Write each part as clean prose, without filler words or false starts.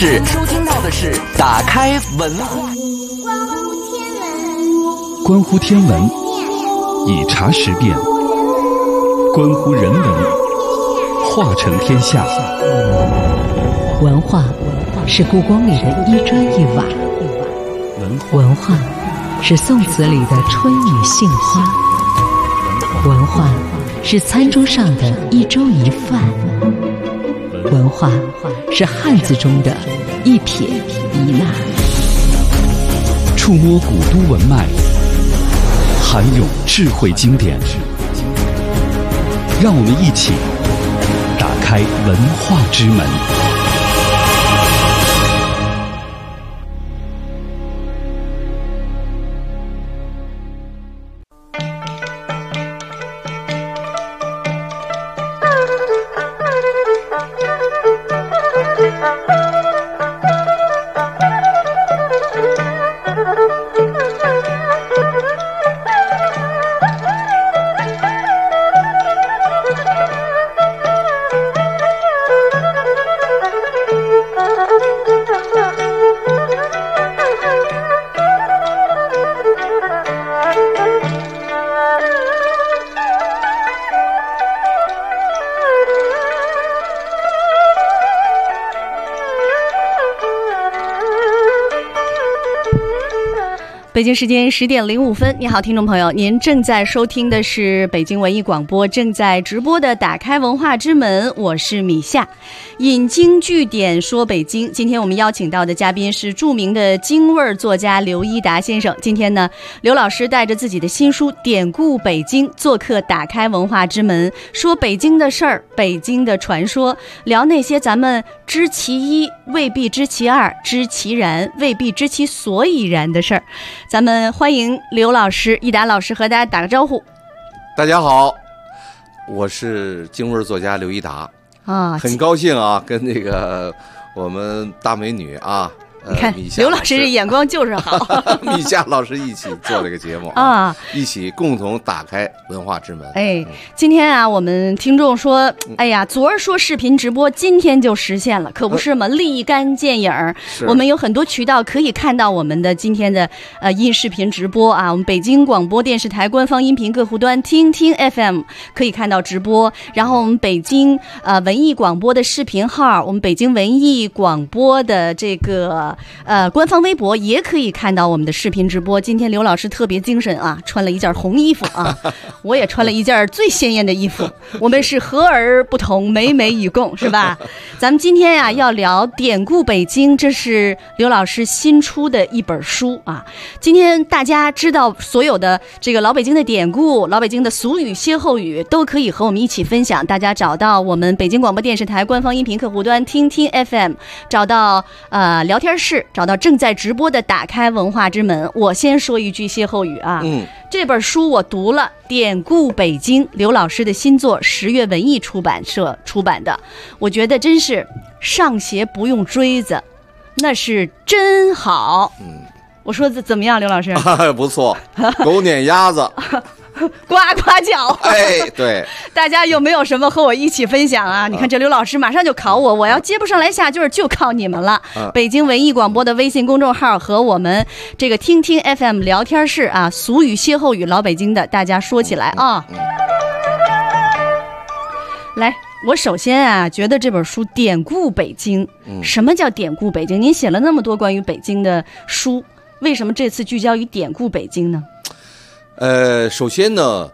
是打开文化， 关乎天文，以察时变，关乎人文，化成天下。 文化是故宫里的一砖一瓦，文化是宋词里的春雨杏花，文化是餐桌上的一粥一饭，文化是汉字中的一撇一捺。 触摸古都文脉，涵咏智慧经典，让我们一起打开文化之门。 北京时间10点05分，你好，听众朋友，您正在收听的是北京文艺广播正在直播的打开文化之门，我是米夏。引经据典说北京，今天我们邀请到的嘉宾是著名的京味作家刘一达先生。今天呢，刘老师带着自己的新书《典故北京》做客打开文化之门，说北京的事儿，北京的传说，聊那些咱们知其一未必知其二，知其然未必知其所以然的事儿。咱们欢迎刘老师、一达老师和大家打个招呼。 大家好，我是京味作家刘一达啊，很高兴啊，跟那个我们大美女啊， 你看刘老师这眼光就是好， 米夏老师一起做这个节目啊，一起共同打开文化之门。 哎，今天啊，我们听众说，哎呀，昨儿说视频直播，今天就实现了，可不是吗？立竿见影儿。我们有很多渠道可以看到我们的今天的音视频直播啊，我们北京广播电视台官方音频客户端听听 FM 可以看到直播，然后我们北京文艺广播的视频号，我们北京文艺广播的这个官方微博也可以看到我们的视频直播。今天刘老师特别精神啊，穿了一件红衣服啊，我也穿了一件最鲜艳的衣服，我们是和而不同，美美与共，是吧？咱们今天呀要聊典故北京，这是刘老师新出的一本书啊。今天大家知道所有的这个老北京的典故、老北京的俗语、歇后语都可以和我们一起分享。大家找到我们北京广播电视台官方音频客户端听听 FM， 找到聊天室，找到正在直播的打开文化之门。我先说一句歇后语啊，这本书我读了，《典故北京》，刘老师的新作，10月文艺出版社出版的，我觉得真是上鞋不用锥子，那是真好。我说怎么样，刘老师？ 不错，狗撵鸭子。 呱呱叫。 哎，对， 大家有没有什么和我一起分享啊？你看这刘老师马上就考我，我要接不上来下句就靠你们了。北京文艺广播的微信公众号和我们这个听听 FM 聊天室啊，俗语歇后语老北京的，大家说起来啊。来，我首先啊觉得这本书典故北京，什么叫典故北京？您写了那么多关于北京的书，为什么这次聚焦于典故北京呢？ 首先呢，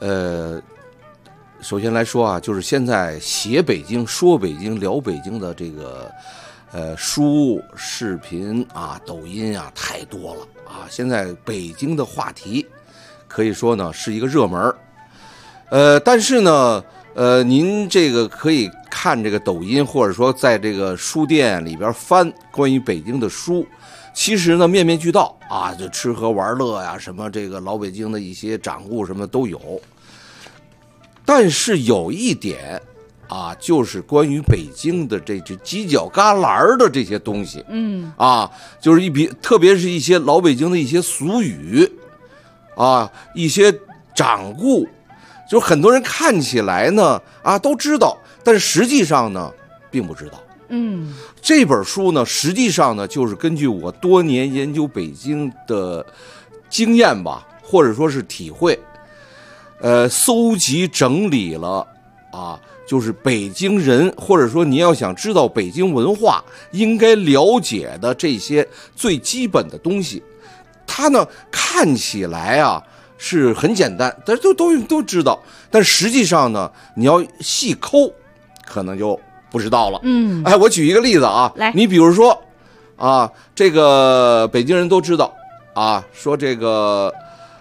首先来说啊，就是现在写北京、说北京、聊北京的这个书、视频啊、抖音啊太多了啊。现在北京的话题可以说呢是一个热门，但是呢，您这个可以看这个抖音，或者说在这个书店里边翻关于北京的书。其实呢，面面俱到啊，就吃喝玩乐呀，什么这个老北京的一些掌故什么都有。但是有一点啊，就是关于北京的这犄角旮旯的这些东西，就是特别是一些老北京的一些俗语啊，一些掌故，就很多人看起来呢啊都知道，但是实际上呢并不知道。 这本书呢，实际上呢，就是根据我多年研究北京的经验吧，或者说是体会，搜集整理了啊，就是北京人，或者说你要想知道北京文化应该了解的这些最基本的东西。它呢看起来啊是很简单，但是都知道，但实际上呢，你要细抠，可能就不知道了。我举一个例子啊， 来， 你比如说啊，这个北京人都知道啊，说这个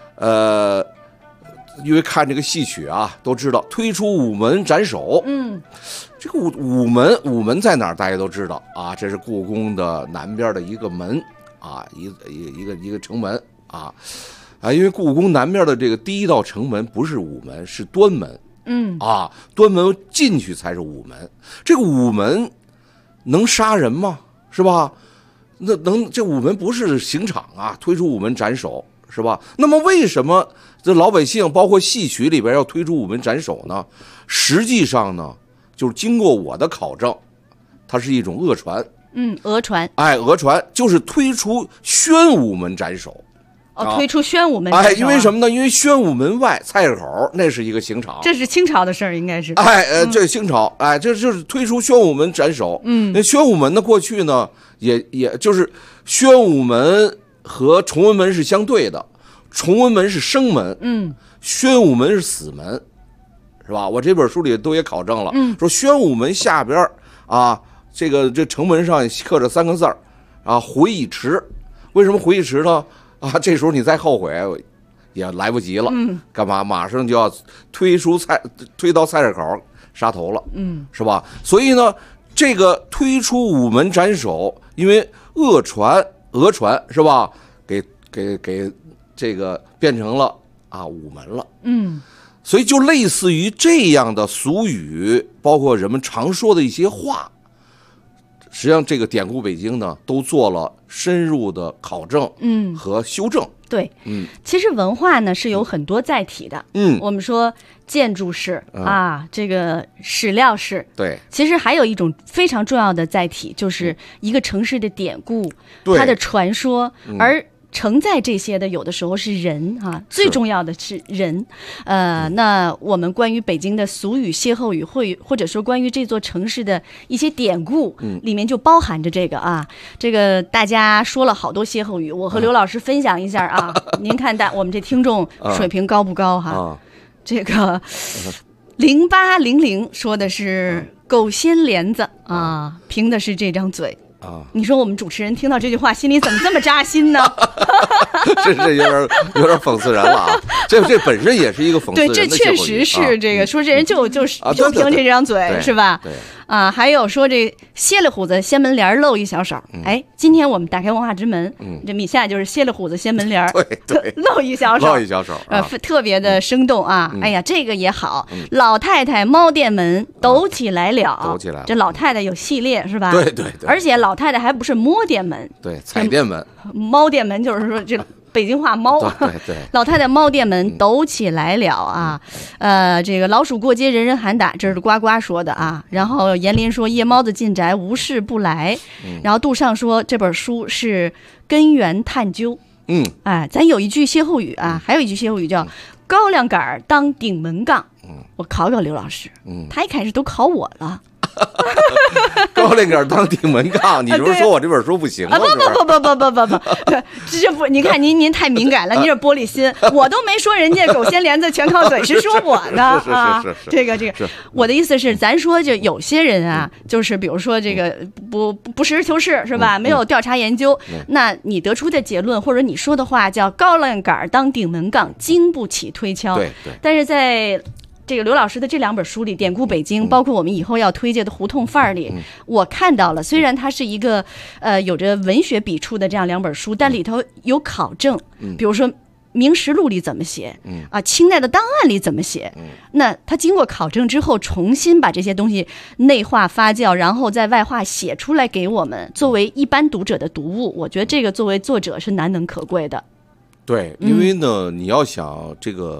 因为看这个戏曲啊，都知道推出午门斩首。这个午门在哪儿？大家都知道啊，这是故宫的南边的一个门啊，一个城门啊。因为故宫南边的这个第一道城门不是午门，是端门。端门进去才是午门。这个午门能杀人吗？是吧？这午门不是刑场啊，推出午门斩首是吧？那么为什么这老百姓包括戏曲里边要推出午门斩首呢？实际上呢，就是经过我的考证，它是一种讹传。 讹传。 讹传就是推出宣武门斩首。 推出宣武门斩首。 因为什么呢？因为宣武门外菜市口那是一个刑场， 这是清朝的事儿，应该是。 这清朝，这就是推出宣武门斩首。那宣武门呢，过去呢，也就是宣武门和崇文门是相对的，崇文门是生门，宣武门是死门，是吧？我这本书里都也考证了，说宣武门下边啊，这城门上刻着3个字啊，回忆池。为什么回忆池呢？这时候你再后悔也来不及了。干嘛？马上就要推到菜市口杀头了，是吧？所以呢，这个推出午门斩首，因为讹传是吧？给这个变成了午门了。所以就类似于这样的俗语，包括人们常说的一些话，实际上这个典故北京呢都做了深入的考证和修正。 对，其实文化呢是有很多载体的。我们说建筑史这个史料史， 对， 其实还有一种非常重要的载体，就是一个城市的典故，它的传说，而承载这些的有的时候是人最重要的是人。那我们关于北京的俗语、歇后语，或者说关于这座城市的一些典故，里面就包含着这个这个大家说了好多歇后语，我和刘老师分享一下您看我们这听众水平高不高这个0800说的是狗掀帘子凭的是这张嘴。你说我们主持人听到这句话心里怎么这么扎心呢？ 这有点讽刺人了啊！这本身也是一个讽刺人的。 对，这确实是这个说这人就凭这张嘴是吧？ 对还有说这歇了虎子掀门帘露一小手。今天我们打开文化之门，这米夏就是歇了虎子掀门帘， 对， 露一小手，特别的生动哎呀，这个也好。老太太猫店门抖起来了，这老太太有系列是吧？ 对， 而且老太太还不是摸店门， 对，踩店门， 猫店门就是说这北京话猫。 对， 老太太猫店门抖起来了这个老鼠过街人人喊打，这是呱呱说的然后严林说夜猫子进宅无事不来，然后杜尚说这本书是根源探究。咱有一句歇后语还有一句歇后语叫高粱杆当顶门杠。我考刘老师，他一开始都考我了。 高粱杆当顶门杠，你是不是说我这本书不行了？ 不，这不，你看您太敏感了，您这玻璃心，我都没说人家狗掀帘子全靠嘴，是说我呢是这个，我的意思是，咱说就有些人就是比如说这个不实事求是是吧？没有调查研究，那你得出的结论或者你说的话叫高粱杆当顶门杠，经不起推敲。 对， 但是在这个刘老师的这2本书里，典故北京，包括我们以后要推介的胡同范儿里，我看到了，虽然它是一个有着文学笔触的这样2本书，但里头有考证，比如说明实录里怎么写清代的档案里怎么写，那他经过考证之后，重新把这些东西内化发酵，然后再外化写出来给我们，作为一般读者的读物，我觉得这个作为作者是难能可贵的。 对，因为呢，你要想这个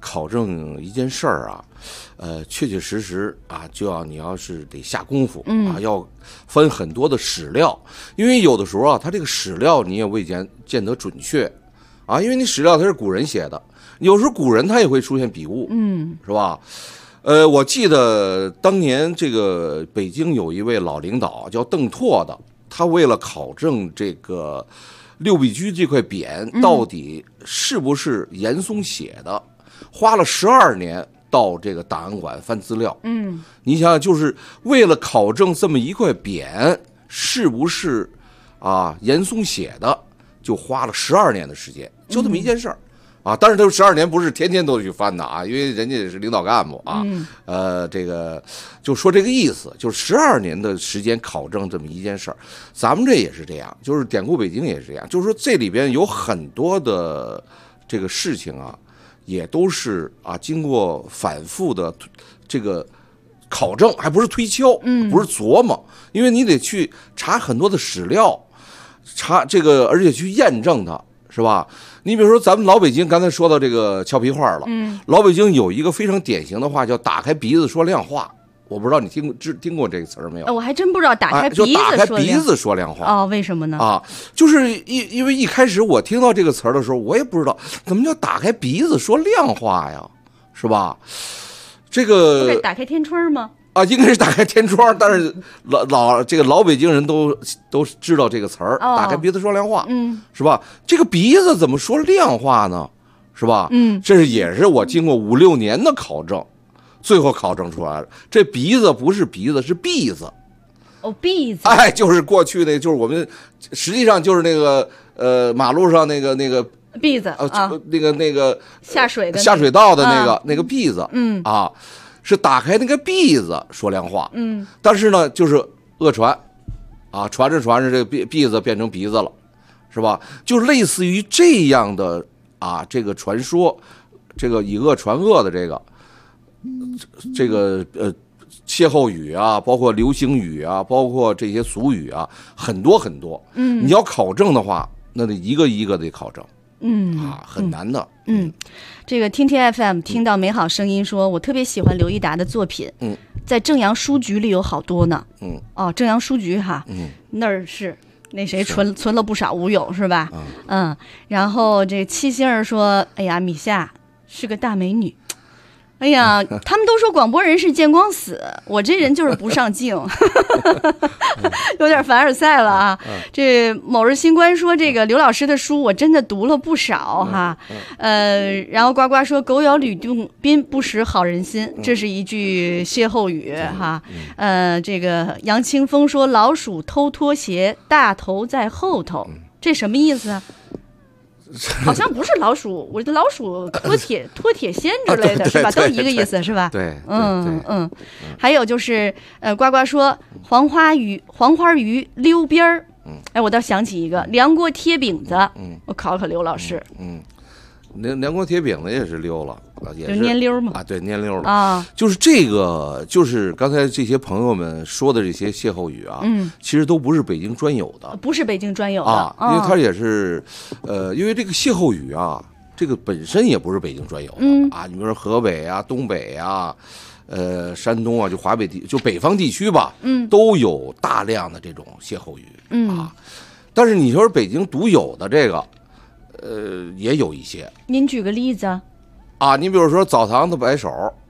考证一件事儿啊，确确实实啊，你要是得下功夫啊，要翻很多的史料，因为有的时候啊，他这个史料你也未见得准确啊，因为你史料它是古人写的，有时候古人他也会出现笔误，是吧？我记得当年这个北京有一位老领导叫邓拓的，他为了考证这个六必居这块匾到底是不是严嵩写的，花了12年到这个档案馆翻资料。你想想，就是为了考证这么一块匾是不是啊严嵩写的，就花了12年的时间，就这么一件事儿。但是他12年不是天天都去翻的啊，因为人家也是领导干部啊。这个就说这个意思，就是12年的时间考证这么一件事儿。咱们这也是这样，就是典故北京也是这样，就是说这里边有很多的这个事情啊，也都是啊经过反复的这个考证，还不是推敲，不是琢磨，因为你得去查很多的史料，查这个，而且去验证它。是吧？你比如说，咱们老北京刚才说到这个俏皮话了。老北京有一个非常典型的话，叫"打开鼻子说亮话"。我不知道你听过这个词儿没有？ 我还真不知道打开鼻子说就打开鼻子说亮话。 为什么呢？ 就是因为一开始我听到这个词儿的时候，我也不知道怎么叫打开鼻子说亮话呀，是吧？这个打开天窗吗？ 应该是打开天窗，但是这个老北京人都知道这个词儿，打开鼻子说亮话，是吧？这个鼻子怎么说亮话呢？是吧？这也是我经过5、6年的考证，最后考证出来了，这鼻子不是鼻子，是篦子。 篦子。 就是过去那，就是我们实际上就是那个马路上那个篦子那个下水道的那个篦子，是打开那个篦子说亮话，但是呢，就是讹传，传着这个篦子变成鼻子了，是吧？就类似于这样的这个传说，这个以讹传讹的这个歇后语啊，包括流行语啊，包括这些俗语啊，很多很多。你要考证的话，那得一个一个得考证。很难的。 这个听听 FM 听到美好声音说，我特别喜欢刘一达的作品。在正阳书局里有好多呢。正阳书局哈，那儿是那谁存了不少吴友是吧？然后这七星儿说，哎呀，米夏是个大美女。哎呀，他们都说广播人是见光死，我这人就是不上镜，有点凡尔赛了啊。这某日新官说，这个刘老师的书我真的读了不少哈。然后呱呱说，狗咬吕洞宾不识好人心，这是一句歇后语哈。这个杨清风说，老鼠偷拖鞋，大头在后头，这什么意思啊？好像不是老鼠，我的老鼠拖铁锨之类的，是吧？都一个意思，是吧？ 对， 还有就是呱呱说黄花鱼溜边儿，我倒想起一个梁锅贴饼子，我考刘老师。 梁锅贴饼子也是溜了，也是就蔫溜嘛。 对，蔫溜了就是这个，就是刚才这些朋友们说的这些歇后语啊，其实都不是北京专有的， 不是北京专有的因为它也是，因为这个歇后语啊，这个本身也不是北京专有的你比如说河北啊、东北啊、山东啊，就华北就北方地区吧，都有大量的这种歇后语但是你说北京独有的这个。也有一些， 您举个例子你比如说澡堂子摆手，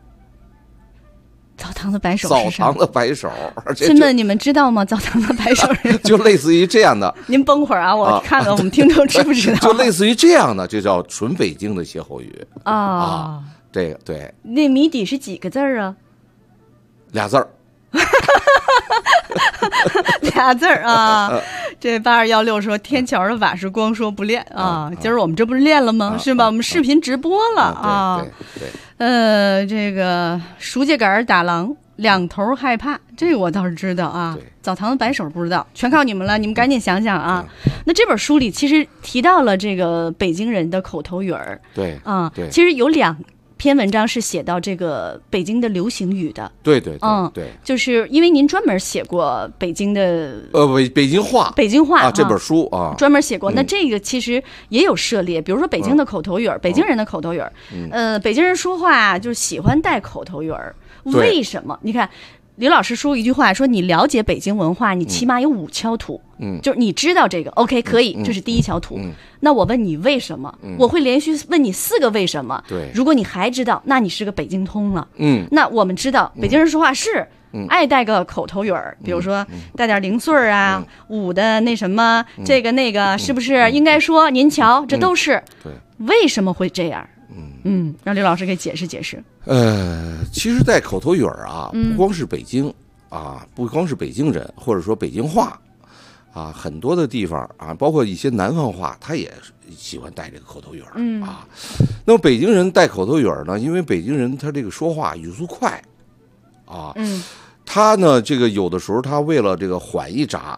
澡堂子摆手， 亲们你们知道吗？澡堂子摆手就类似于这样的。 您甭会儿啊，我看看我们听众知不知道？ 就类似于这样的，这叫纯北京的歇后语这个对。 那谜底是几个字啊 ？2字儿。 俩字儿啊！这8216说天桥的瓦是光说不练今儿我们这不是练了吗？是吧？我们视频直播了对。 这个熟秸秆打狼，两头害怕，这个我倒是知道啊。澡堂子摆手不知道，全靠你们了，你们赶紧想想啊。那这本书里其实提到了这个北京人的口头语儿， 对其实有2 篇文章是写到这个北京的流行语的。 对对对，就是因为您专门写过北京的北京话啊这本书啊， 专门写过。那这个其实也有涉猎，比如说北京的口头语，北京人的口头语，北京人说话就是喜欢带口头语，为什么？你看。刘老师说一句话，说你了解北京文化，你起码有5锹土，就是你知道这个 ，OK 可以，这是第1锹土。那我问你为什么？我会连续问你4个为什么。 对， 如果你还知道，那你是个北京通了。那我们知道北京人说话是爱带个口头语儿，比如说带点零碎啊，5的那什么，这个那个，是不是应该说您瞧，这都是。 对， 为什么会这样？让刘老师给解释解释。 其实带口头语儿啊，不光是北京啊，不光是北京人，或者说北京话啊，很多的地方啊，包括一些南方话，他也喜欢带这个口头语儿啊。那么北京人带口头语儿呢，因为北京人他这个说话语速快啊，他呢这个有的时候他为了这个缓一闸，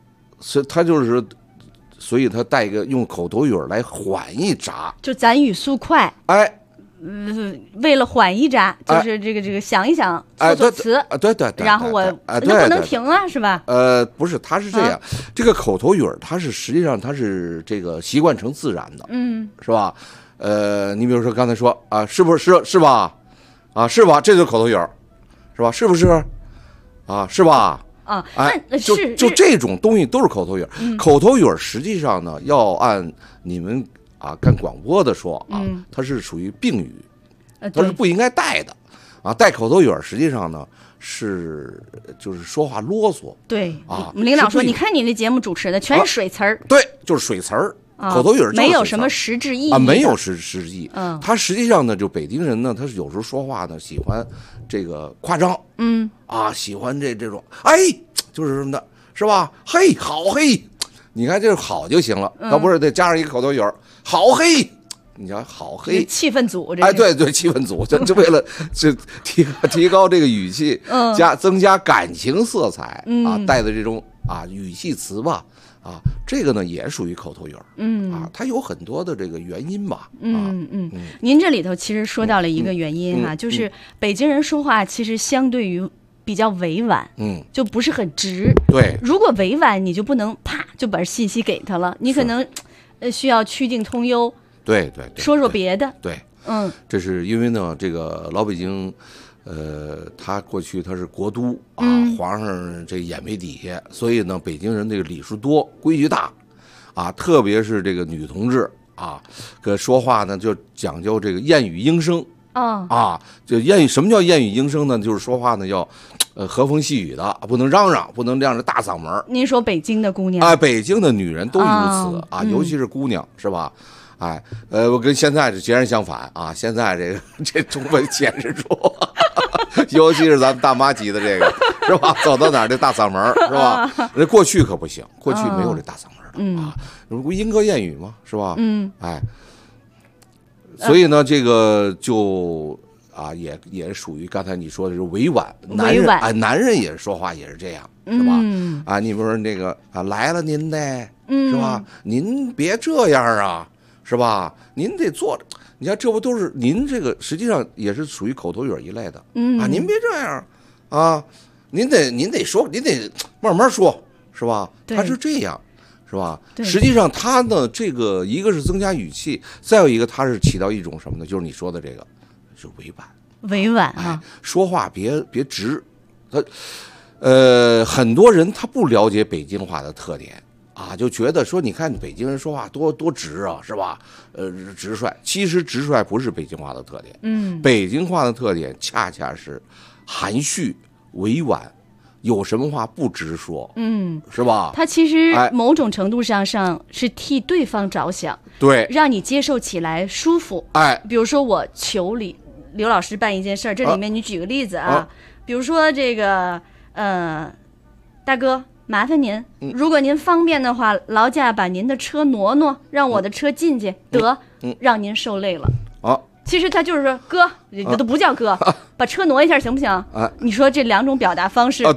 所以他带一个用口头语儿来缓一闸， 就咱语速快，为了缓一闸，就是这个想一想，措辞， 对， 然后我那不能停啊，是吧？ 不是，他是这样，这个口头语儿，它是实际上它是这个习惯成自然的，是吧？你比如说刚才说啊，是不是是吧？啊，是吧？这就是口头语儿，是吧？是不是？啊，是吧？ 啊， 就这种东西都是口头语儿。口头语儿实际上呢，要按你们干广播的说啊，它是属于病语，它是不应该带的啊。带口头语儿实际上呢就是说话啰嗦。对啊， 我们领导说，你看你那节目主持的全是水词儿。 对，就是水词儿。口头语儿没有什么实质意义啊，没有实质意义。他实际上呢，就北京人呢，他有时候说话呢喜欢这个夸张，喜欢这种，就是什么的，是吧？嘿，好嘿，你看这好就行了，倒不是得加上一个口头语儿，好嘿。你瞧，好嘿， 气氛组这对，气氛组就为了提高这个语气，增加感情色彩啊，带的这种语气词吧。这个呢也属于口头语儿，它有很多的这个原因吧， 您这里头其实说到了一个原因就是北京人说话其实相对于比较委婉，就不是很直， 对， 如果委婉你就不能啪就把信息给他了，你可能需要曲径通幽， 对， 说别的， 对，这是因为呢，这个老北京。他过去他是国都皇上这眼皮底下，所以呢，北京人这个礼数多，规矩大，特别是这个女同志跟说话呢就讲究这个燕语应声就什么叫燕语应声呢？就是说话呢要和风细雨的，不能嚷嚷，不能这样的大嗓门。 您说北京的姑娘北京的女人都如此尤其是姑娘，是吧？我跟现在是截然相反现在这中文显示出，尤其是咱们大妈级的这个，是吧？走到哪儿这大嗓门，是吧？这过去可不行，过去没有这大嗓门的不莺歌燕语吗？是吧？所以呢，这个就也属于刚才你说的是委婉，男人也说话也是这样，是吧？你比如说那个来了您得，是吧？您别这样是吧？您得坐着，你看这不都是您这个实际上也是属于口头语一类的，您别这样您得说，您得慢慢说，是吧？他是这样，是吧？实际上他呢，这个一个是增加语气，再有一个他是起到一种什么呢？就是你说的这个是委婉说话别直。他很多人他不了解北京话的特点。就觉得说，你看北京人说话多直是吧？直率。其实直率不是北京话的特点，北京话的特点恰恰是含蓄委婉，有什么话不直说，是吧？ 他其实某种程度上是替对方着想， 对， 让你接受起来舒服。比如说我求刘老师办一件事儿，这里面你举个例子比如说这个大哥。麻烦您，如果您方便的话，劳驾把您的车挪挪，让我的车进去，让您受累了。其实他就是说，哥，这都不叫哥，把车挪一下行不行？你说这两种表达方式， 对，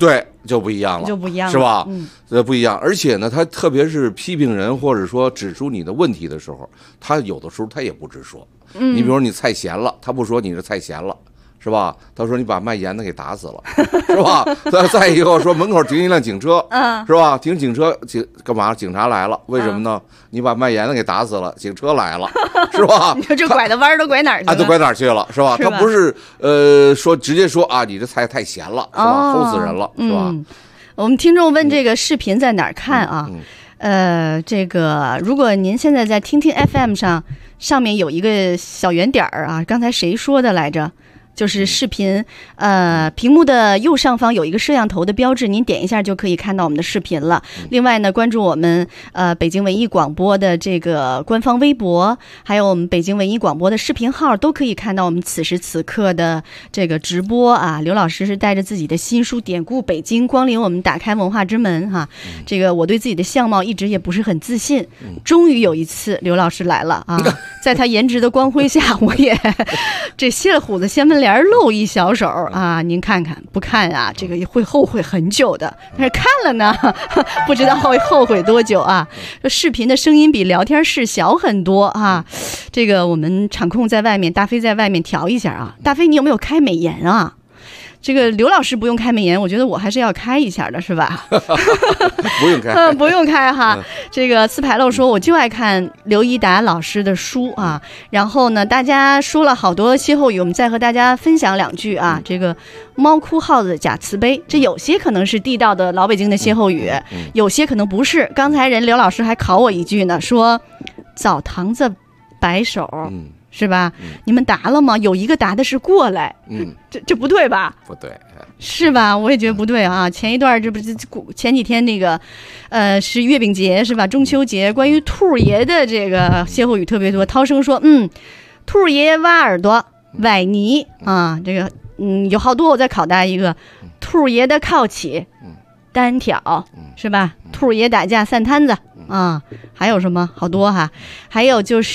就不一样了， 是吧？不一样。而且呢，他特别是批评人或者说指出你的问题的时候，他有的时候他也不直说。你比如说你菜咸了，他不说你这菜咸了。是吧？他说你把卖盐的给打死了，是吧？再以后说门口停一辆警车，是吧？停警车干嘛？警察来了，为什么呢？你把卖盐的给打死了，警车来了，是吧？ 你说这拐的弯都拐哪儿去了？ 都拐哪儿去了，是吧？他不是说直接说啊，你这菜太咸了，是吧？齁死人了，是吧？ 我们听众问这个视频在哪儿看啊？这个如果您现在在听听 FM 上面有一个小圆点儿啊，刚才谁说的来着？就是视频，屏幕的右上方有一个摄像头的标志，您点一下就可以看到我们的视频了。另外呢，关注我们北京文艺广播的这个官方微博，还有我们北京文艺广播的视频号，都可以看到我们此时此刻的这个直播啊。刘老师是带着自己的新书《典故北京》，光临我们打开文化之门哈。这个我对自己的相貌一直也不是很自信，终于有一次刘老师来了啊，在他颜值的光辉下，我也这歇了虎子掀门帘露一小手啊！您看看，不看啊，这个会后悔很久的。但是看了呢，不知道会后悔多久啊！这视频的声音比聊天室小很多啊。这个我们场控在外面，大飞在外面调一下啊。大飞，你有没有开美颜啊？这个刘老师不用开美颜，我觉得我还是要开一下的，是吧？ 不用开， 不用开哈。这个四牌漏说，我就爱看刘一达老师的书啊。然后呢，大家说了好多歇后语，我们再和大家分享两句啊。这个猫哭耗子假慈悲，这有些可能是地道的老北京的歇后语，有些可能不是。刚才人刘老师还考我一句呢，说澡堂子摆手。是吧？你们答了吗？有一个答的是过来，这不对吧？ 不对， 是吧？我也觉得不对啊。前一段这不是前几天那个，是月饼节是吧？中秋节关于兔爷的这个歇后语特别多。涛生说，兔爷挖耳朵，崴泥啊，这个有好多。我再考大家一个，兔爷的靠起，单挑是吧？兔爷打架散摊子啊，还有什么？好多哈，还有就是。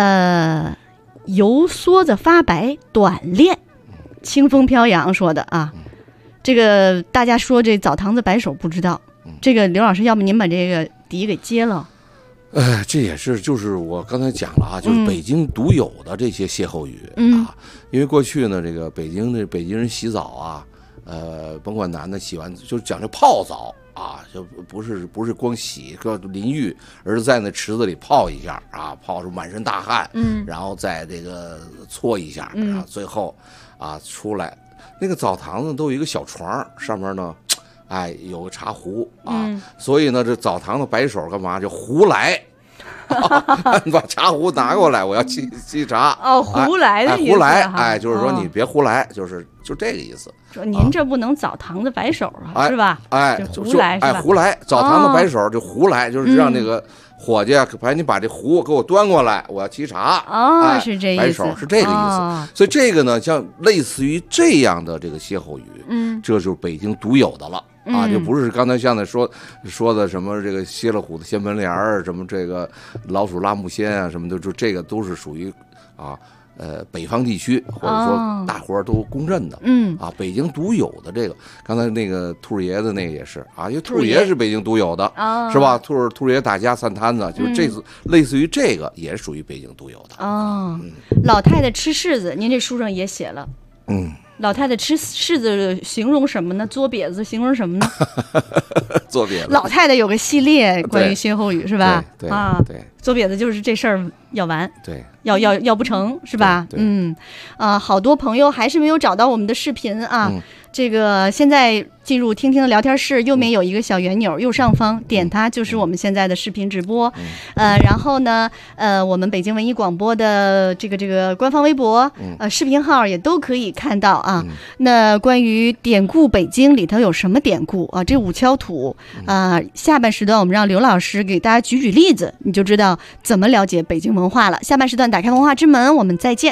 油梭子发白短练，清风飘扬说的啊。这个大家说这澡堂子摆手不知道，这个刘老师，要不您把这个底给接了？ 这也是就是我刚才讲了啊，就是北京独有的这些歇后语啊。因为过去呢，这个北京人洗澡啊，甭管男的洗完就讲究泡澡。啊，就不是光洗个淋浴，而是在那池子里泡一下啊，泡出满身大汗，然后再这个搓一下，然后最后啊出来，那个澡堂子都有一个小床，上面呢，有个茶壶啊，所以呢这澡堂子摆手干嘛就胡来。你把茶壶拿过来，我要沏茶。 胡来的意思。 胡来，就是说你别胡来，就这个意思。 说您这不能澡堂子摆手啊，是吧？就胡来是吧？ 胡来，澡堂子摆手就胡来，就是让那个伙计赶紧把这壶给我端过来，我要沏茶。 是这意思。 摆手是这个意思。所以这个呢，像类似于这样的这个歇后语，这就是北京独有的了。就不是刚才像那说的什么这个歇了虎子掀门帘儿，什么这个老鼠拉木仙啊，什么的，就这个都是属于北方地区或者说大伙儿都公认的。北京独有的这个，刚才那个兔爷的那个也是啊，因为兔爷是北京独有的，是吧？兔爷打架散摊子，就是这次类似于这个也属于北京独有的。 老太太吃柿子，您这书上也写了。老太太吃柿子形容什么呢？嘬瘪子形容什么呢？ 嘬瘪子。 老太太有个系列关于歇后语是吧？ 对， 嘬瘪子就是这事儿要完， 对， 要不成是吧？好多朋友还是没有找到我们的视频啊。这个现在进入听听的聊天室，右面有一个小圆钮，右上方点它就是我们现在的视频直播。然后呢，我们北京文艺广播的这个官方微博，视频号也都可以看到啊。那关于典故北京里头有什么典故啊？这五锹土啊，下半时段我们让刘老师给大家举例子，你就知道怎么了解北京文化了。下半时段打开文化之门，我们再见。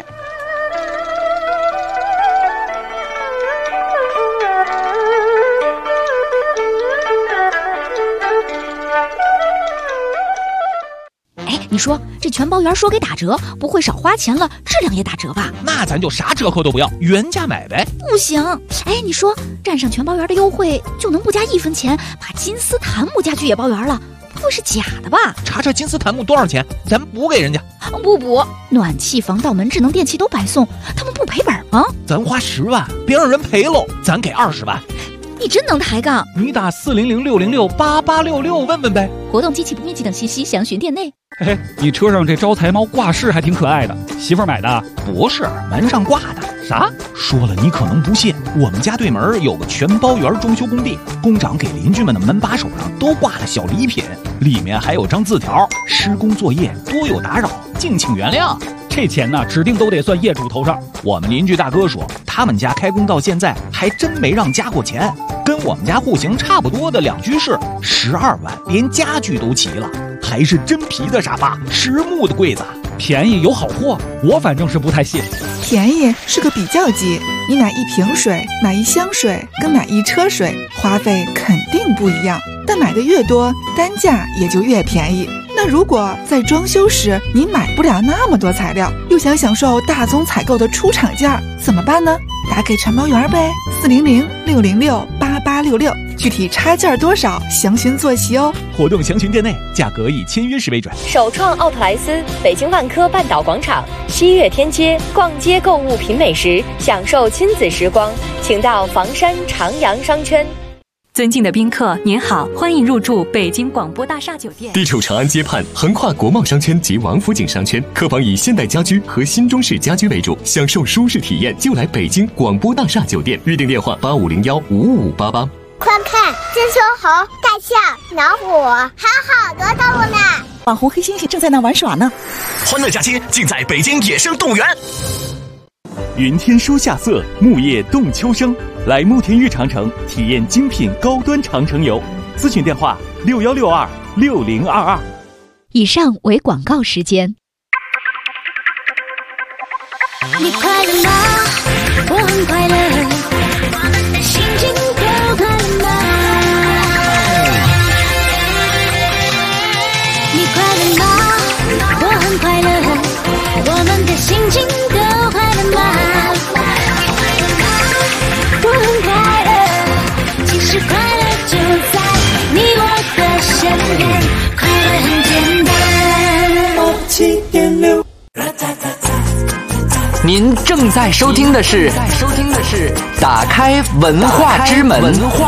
你说这全包圆说给打折，不会少花钱了，质量也打折吧？ 那咱就啥折扣都不要，原价买呗。 不行，哎，你说占上全包圆的优惠就能不加1分钱，把金丝檀木家具也包圆了，不会是假的吧？ 查查金丝檀木多少钱，咱补给人家。 不补，暖气、防盗门、智能电器都白送，他们不赔本吗？ 咱花10万，别让人赔喽，咱给20万。 你真能抬杠！ 你打400-606-8866问问呗。 活动、机器不面积等信息详询店内。 嘿，你车上这招财猫挂饰还挺可爱的，媳妇儿买的？ 不是，门上挂的。 啥？ 说了你可能不信，我们家对门有个全包圆装修工地，工长给邻居们的门把手上都挂了小礼品，里面还有张字条：施工作业多有打扰，敬请原谅。 这钱呢，指定都得算业主头上。 我们邻居大哥说，他们家开工到现在还真没让加过钱，跟我们家户型差不多的2居室，12万，连家具都齐了，还是真皮的沙发，实木的柜子， 便宜有好货，我反正是不太信。 便宜是个比较级，你买1瓶水、买1箱水跟买1车水，花费肯定不一样，但买的越多，单价也就越便宜。那如果在装修时你买不了那么多材料，又想享受大宗采购的出厂价，怎么办呢？打给全包圆呗，400-606-8866，具体差价多少，详询坐席哦。 活动详询店内，价格以签约时为准。 首创奥特莱斯，北京万科半岛广场，西岳天街，逛街购物品美食，享受亲子时光，请到房山长阳商圈。 尊敬的宾客，您好，欢迎入住北京广播大厦酒店。 地处长安街畔，横跨国贸商圈及王府井商圈，客房以现代家居和新中式家居为主，享受舒适体验就来北京广播大厦酒店。预订电话8501-55588。 快看，这猕猴、大象、老虎，还有好多动物呢。 网红黑猩猩正在那玩耍呢。 欢乐假期尽在北京野生动物园。 云天书夏色，木叶动秋声。来慕田峪长城体验精品高端长城游，咨询电话6162-6022。 以上为广告时间。 你快乐吗？我很快乐，心情都快乐吗？你快乐吗？我很快乐，我们的心情都快乐吗？我很快乐，其实快乐就在你我的身边，快乐很简单。 您正在收听的是打开文化之门。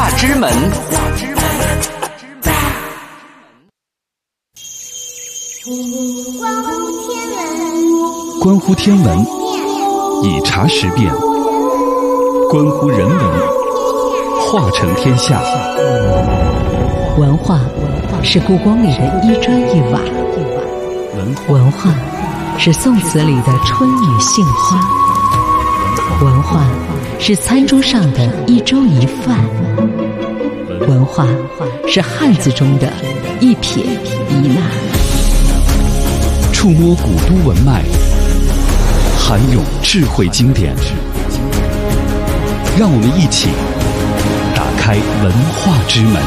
关乎天文，以察时变；关乎人文，化成天下。 文化是故宫里的一砖一瓦，文化是宋词里的春雨杏花，文化是餐桌上的一粥一饭，文化是汉字中的一撇一捺。 触摸古都文脉，涵涌智慧经典，让我们一起打开文化之门。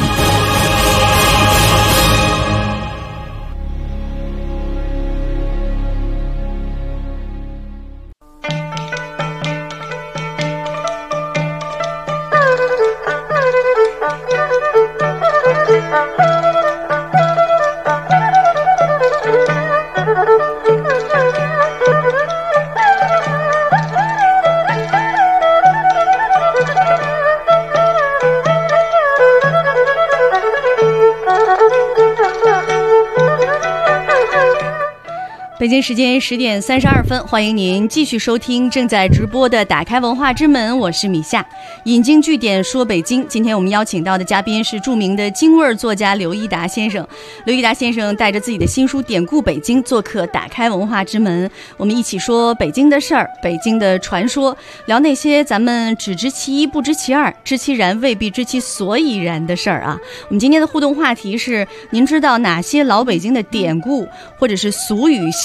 北京时间10点32分，欢迎您继续收听正在直播的打开文化之门，我是米夏。引经据典说北京，今天我们邀请到的嘉宾是著名的京味作家刘一达先生。刘一达先生带着自己的新书《典故北京》做客打开文化之门，我们一起说北京的事儿，北京的传说，聊那些咱们只知其一不知其二，知其然未必知其所以然的事儿啊。我们今天的互动话题是：您知道哪些老北京的典故或者是俗语歇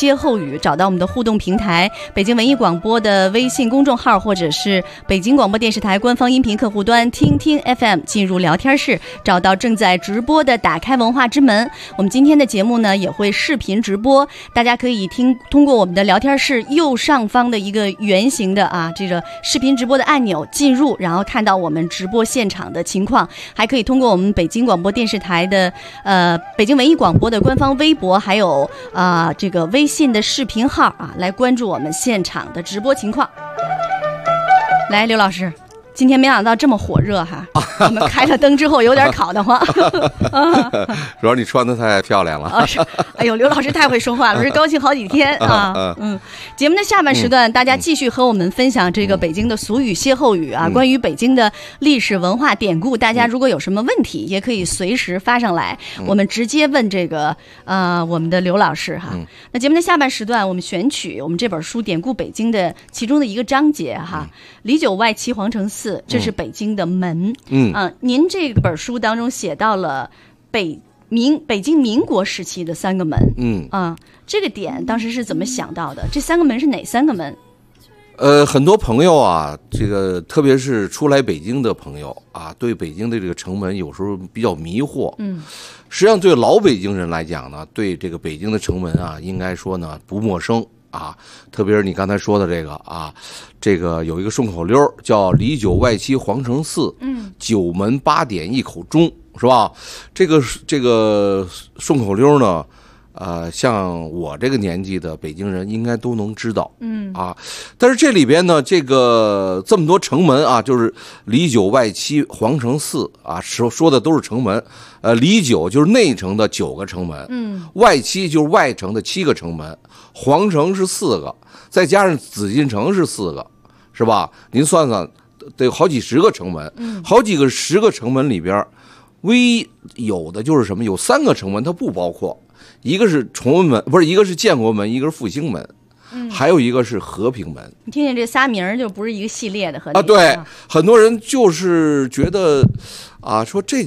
歇后语，找到我们的互动平台北京文艺广播的微信公众号，或者是北京广播电视台官方音频客户端听听 FM， 进入聊天室，找到正在直播的打开文化之门。我们今天的节目呢也会视频直播，大家可以通过我们的聊天室右上方的一个圆形的这个视频直播的按钮进入，然后看到我们直播现场的情况，还可以通过我们北京广播电视台的北京文艺广播的官方微博，还有这个微信的视频号来关注我们现场的直播情况。来，刘老师，今天没想到这么火热哈，我们开了灯之后有点烤得慌。 主要你穿的太漂亮了。 哎呦，刘老师太会说话了，是高兴好几天啊。节目的下半时段，大家继续和我们分享这个北京的俗语歇后语关于北京的历史文化典故，大家如果有什么问题，也可以随时发上来，我们直接问这个我们的刘老师哈。那节目的下半时段，我们选取我们这本书《典故北京》的其中的一个章节哈，李九外七皇城寺，这是北京的门。您这本书当中写到了北京民国时期的3个门。这个点当时是怎么想到的？这3个门是哪3个门？ 很多朋友这个特别是初来北京的朋友对北京的这个城门有时候比较迷惑。实际上对老北京人来讲呢，对这个北京的城门应该说呢不陌生特别是你刚才说的这个有一个顺口溜叫里九外七皇城寺，九门八点一口钟，是吧？这个顺口溜呢，像我这个年纪的北京人应该都能知道。但是这里边呢，这么多城门就是里九外七皇城寺说的都是城门。里九就是内城的9个城门，外七就是外城的7个城门，皇城是4个，再加上紫禁城是4个，是吧？您算算，得有好几十个城门，好几个10个城门里边，唯有的就是什么？有3个城门它不包括，一个是崇文门，不是，一个是建国门，一个是复兴门。还有一个是和平门。你听听这仨名就不是一个系列的和对，很多人就是觉得说这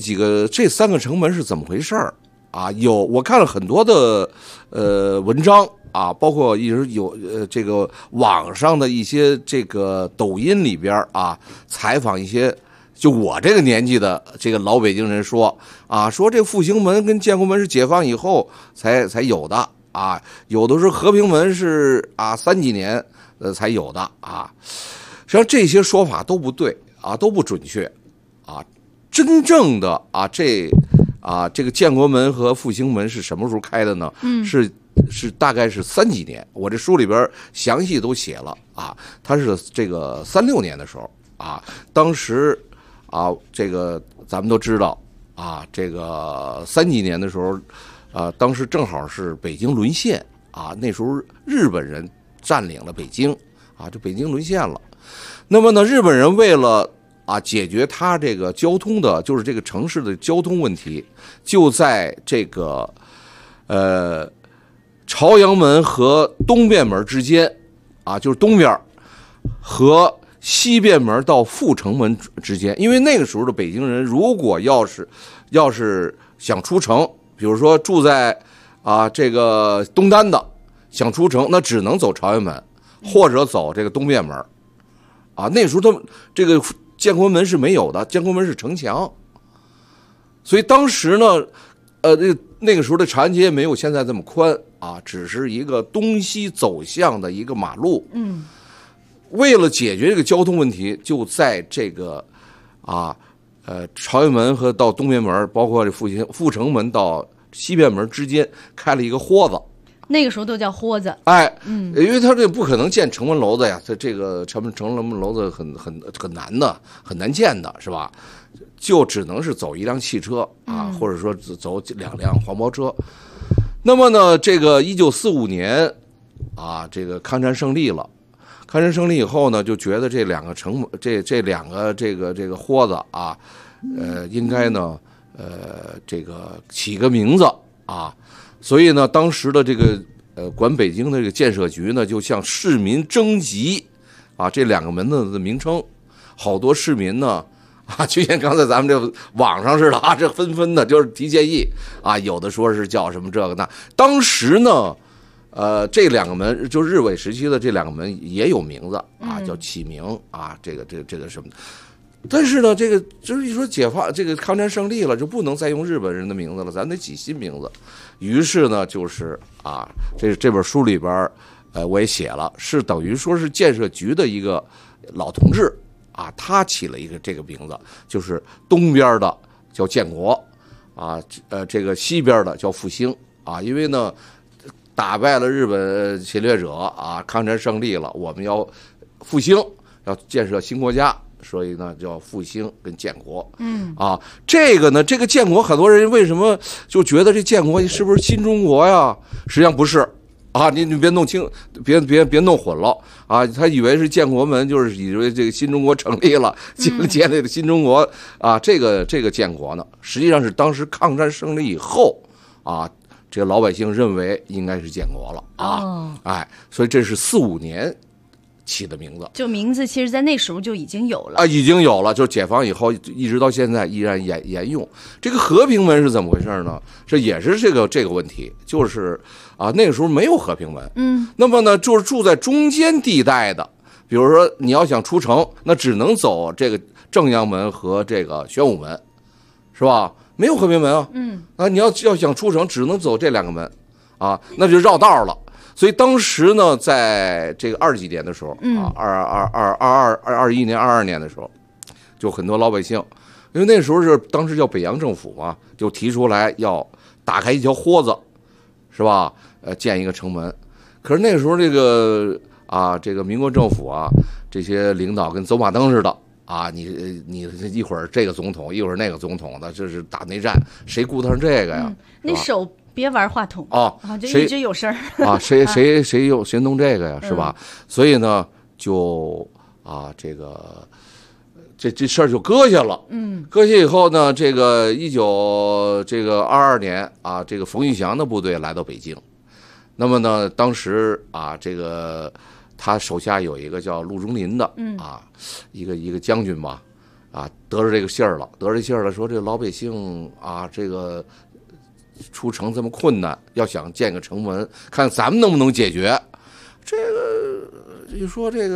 3个城门是怎么回事我看了很多的文章包括一直有这个网上的一些这个抖音里边采访一些就我这个年纪的这个老北京人说说这复兴门跟建国门是解放以后才有的。有的是和平门是30几年才有的实际上这些说法都不对都不准确真正的这个建国门和复兴门是什么时候开的呢？是大概是30几年，我这书里边详细都写了它是这个36年的时候当时这个咱们都知道这个30几年的时候。当时正好是北京沦陷那时候日本人占领了北京就北京沦陷了。那么呢，日本人为了解决他这个交通的，就是这个城市的交通问题，就在这个朝阳门和东便门之间就是东边和西便门到阜成门之间，因为那个时候的北京人如果要是想出城，比如说住在这个东单的想出城，那只能走朝阳门或者走这个东便门那时候他们这个建国门是没有的，建国门是城墙，所以当时呢那个时候的长安街没有现在这么宽只是一个东西走向的一个马路。为了解决这个交通问题，就在这个朝阳门和到东便门，包括这阜成门到西便门之间开了一个豁子， 那个时候都叫豁子。 因为他这不可能建城门楼子呀，这个城门楼子很难的，很难建的，是吧？就只能是走一辆汽车或者说走2辆黄包车。那么呢，这个1945年这个抗战胜利了。抗战胜利以后呢，就觉得这2个这2个这个豁子应该呢这个起个名字所以呢，当时的这个管北京的这个建设局呢，就向市民征集这2个门子的名称。好多市民呢就像刚才咱们这网上似的这纷纷的就是提建议有的说是叫什么这个那。当时呢这两个门就日伪时期的这两个门也有名字啊，叫启明啊，这个什么的。但是呢，这个就是一说解放，这个抗战胜利了，就不能再用日本人的名字了，咱得起新名字。于是呢，就是啊，这本书里边，我也写了，是等于说是建设局的一个老同志啊，他起了一个这个名字，就是东边的叫建国啊，这个西边的叫复兴啊，因为呢，打败了日本侵略者啊，抗战胜利了，我们要复兴，要建设新国家。所以呢，叫复兴跟建国，这个呢，这个建国，很多人为什么就觉得这建国是不是新中国呀？实际上不是啊，你别弄清，别弄混了啊！他以为是建国门，就是以为这个新中国成立了，建立了新中国啊。这个建国呢，实际上是当时抗战胜利以后啊，这个老百姓认为应该是建国了啊，所以这是45年。起的名字， 就名字其实在那时候就已经有了啊，已经有了，就解放以后一直到现在依然沿用。这个和平门是怎么回事呢？这也是这个问题，就是啊，那个时候没有和平门，那么呢，就是住在中间地带的，比如说你要想出城，那只能走这个正阳门和这个玄武门，是吧？没有和平门啊，你要想出城，只能走这两个门，啊，那就绕道了。所以当时呢，在这个20几年的时候啊，21年、22年的时候，就很多老百姓，因为那时候是当时叫北洋政府嘛，就提出来要打开一条豁子，是吧？建一个城门。可是那个时候这个民国政府啊，这些领导跟走马灯似的啊，你一会儿这个总统，一会儿那个总统的，这是打内战，谁顾得上这个呀？ 那手。别玩话筒就一直有声啊！谁弄这个呀？是吧？所以呢，就这事儿就搁下了。搁下以后呢，这个22年啊，这个冯玉祥的部队来到北京。那么呢，当时啊，这个他手下有一个叫陆中林的一个将军吧，啊，得着这个信儿了，说这个老百姓啊，这个。出城这么困难，要想建个城门，看咱们能不能解决。这个一说这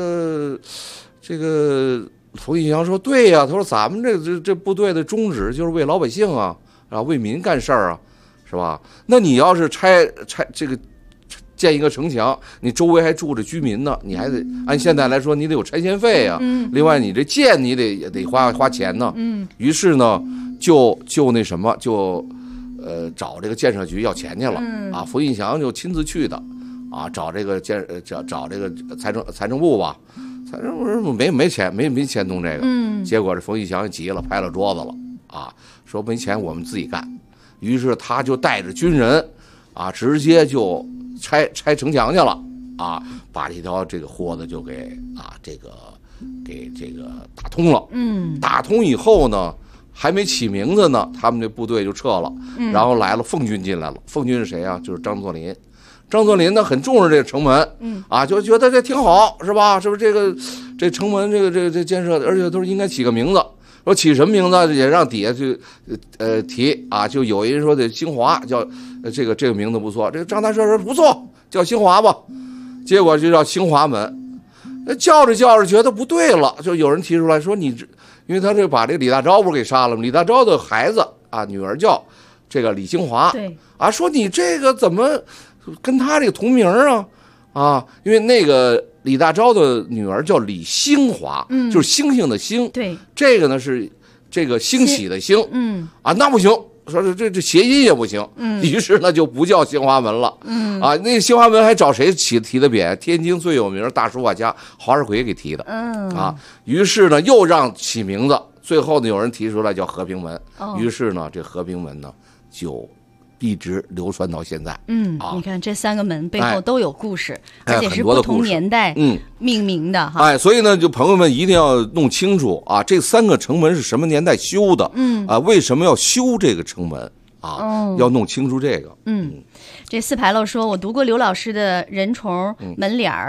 个冯玉祥说对呀，他说咱们这部队的宗旨就是为老百姓啊，为民干事儿啊，是吧？那你要是拆这个建一个城墙，你周围还住着居民呢，你还得按现在来说，你得有拆迁费啊。另外你这建你得花钱呢。于是呢，就那什么就。找这个建设局要钱去了啊！冯玉祥就亲自去的啊，找这个找这个财政部吧，财政部没钱弄这个，结果这冯玉祥急了，拍了桌子了啊，说没钱我们自己干。于是他就带着军人啊，直接就拆城墙去了啊，把这条这个豁子就给这个打通了。打通以后呢。还没起名字呢，他们这部队就撤了，然后来了奉军进来了。奉军是谁啊？就是张作霖。张作霖呢很重视这个城门，就觉得这挺好，是吧？是不是这城门这建设，而且都是应该起个名字。说起什么名字也让底下去提啊，就有人说得兴华，叫这个名字不错。这个张大帅说不错，叫兴华吧。结果就叫兴华门。叫着觉得不对了，就有人提出来说你这。因为他这把这个李大钊不是给杀了吗？李大钊的孩子啊，女儿叫这个李兴华， 对啊，说你这个怎么跟他这个同名啊？因为那个李大钊的女儿叫李兴华，就是星星的星， 对， 这个呢是这个兴起的兴，那不行。说这谐音也不行，于是呢就不叫兴华门了，那兴华门还找谁提的匾？天津最有名大书法家华世奎给提的，于是呢又让起名字，最后呢有人提出来叫和平门，于是呢这和平门呢就一直流传到现在。 你看这3个门背后都有故事，而且是不同年代命名的哈。 所以呢，就朋友们一定要弄清楚啊，这3个城门是什么年代修的，为什么要修这个城门啊？要弄清楚这个。 这四牌楼说，我读过刘老师的人虫门脸儿。